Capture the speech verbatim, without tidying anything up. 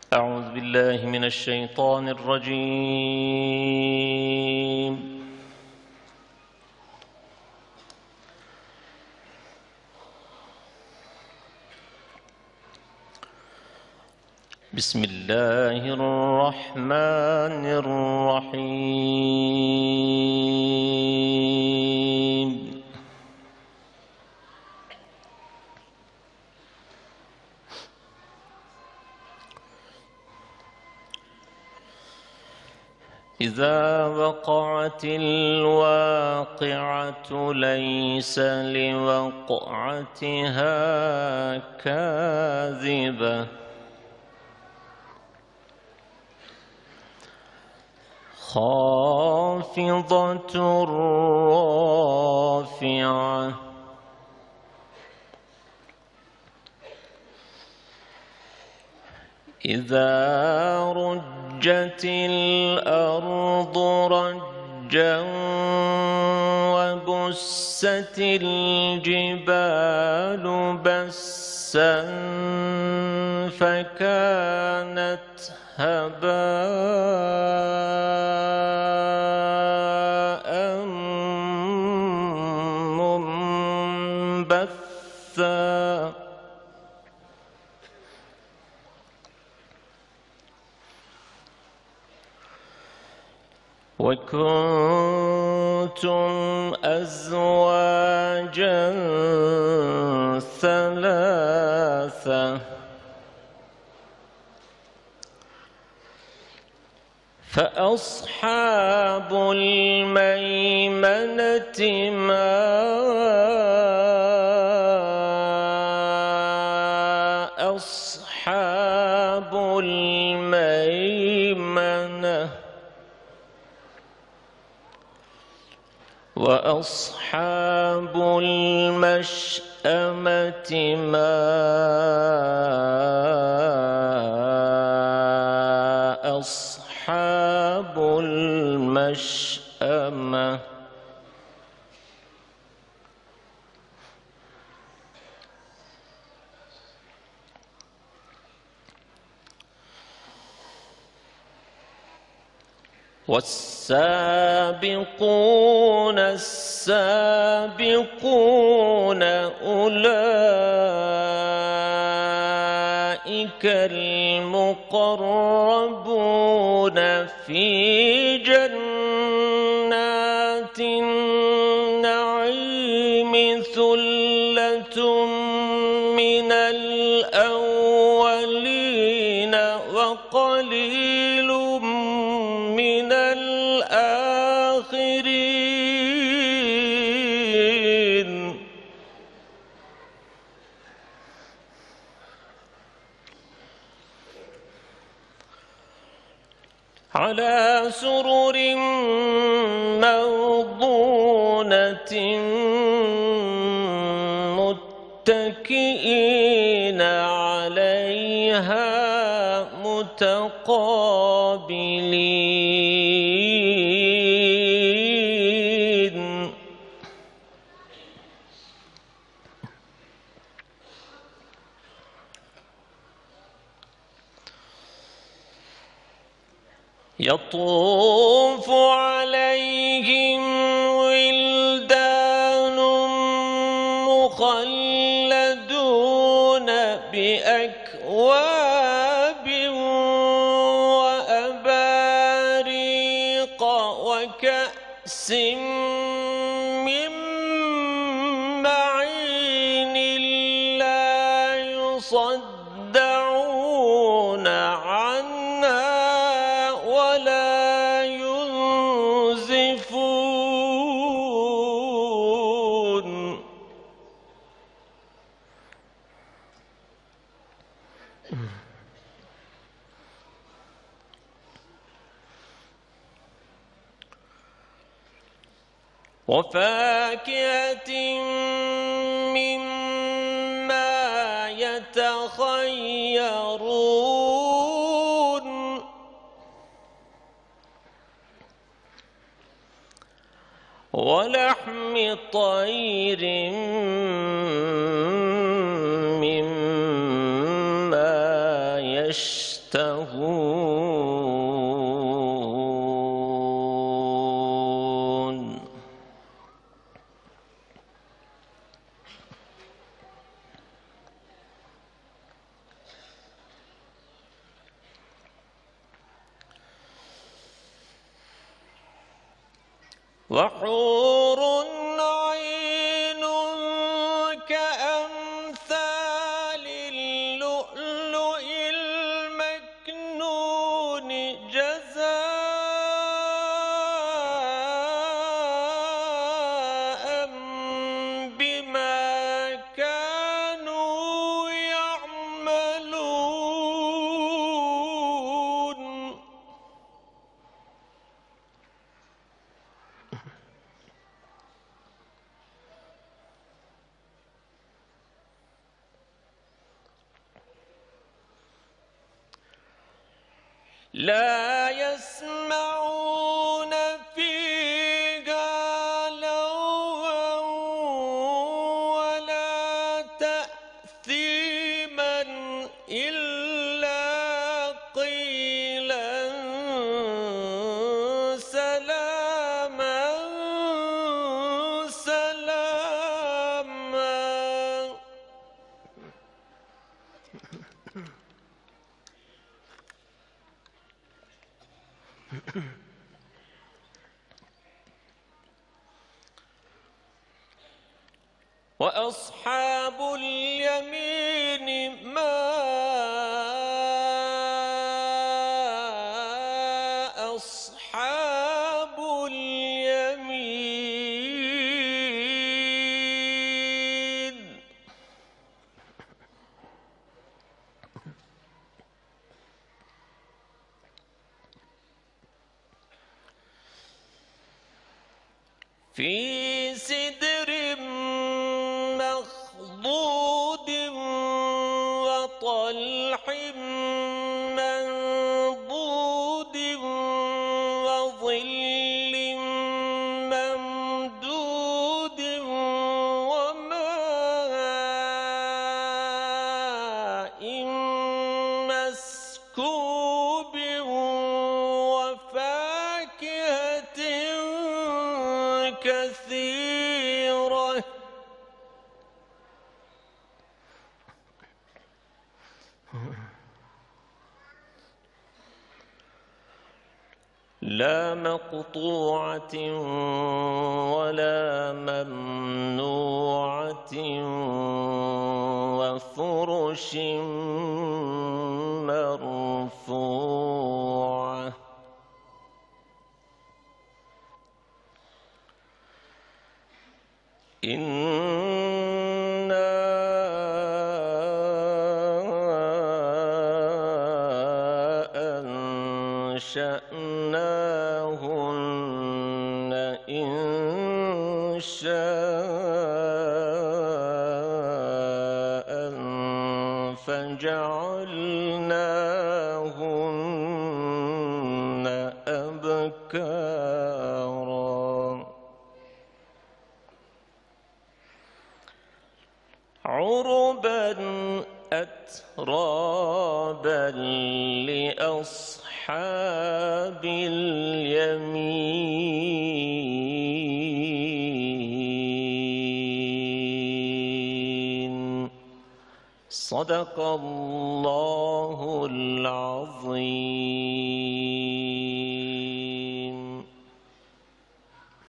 أعوذ بالله من الشيطان الرجيم. بسم الله الرحمن الرحيم. إذا وقعت الواقعة ليس لوقعتها كاذبة خافضة رافعة إذا رجت الأرض رجا وبست الجبال بسا فكانت هباء منبثا وكنتم أزواجا ثلاثة فأصحاب الميمنة ما أصحاب الميمنة وأصحاب المشأمة ما أصحاب المشأمة والسابقون السابقون أولئك المقربون في جنات النعيم ثلة من الأولين وقليل من الآخرين على سرر موضونة متكئين عليها متقابلين يطوف عليهم ولدان مخلدون بأكواب وأباريق وكأس من معين لا يصدعون عنها ولا ينزفون وفاكهة مما يتخيرون ولحم طير مما يشتهون وحور عين كأمثال اللؤلؤ المكنون جزاء بما كانوا يعملون. لا يسمعون فيها لغوا ولا تأثيما إلا قيلا سلاما سلاما. وأصحاب اليمين ما أصحاب اليمين. في سدر مخضود وطلح منضود وظل ممدود وماء مسكوب وفاكهة كثيرة. لا مقطوعة ولا ممنوعة وفرش مرفوعة. إنا أنشأناهن إنشاء فجعلناهن أبكارا عربا أترابا لأصحاب اليمين. صدق الله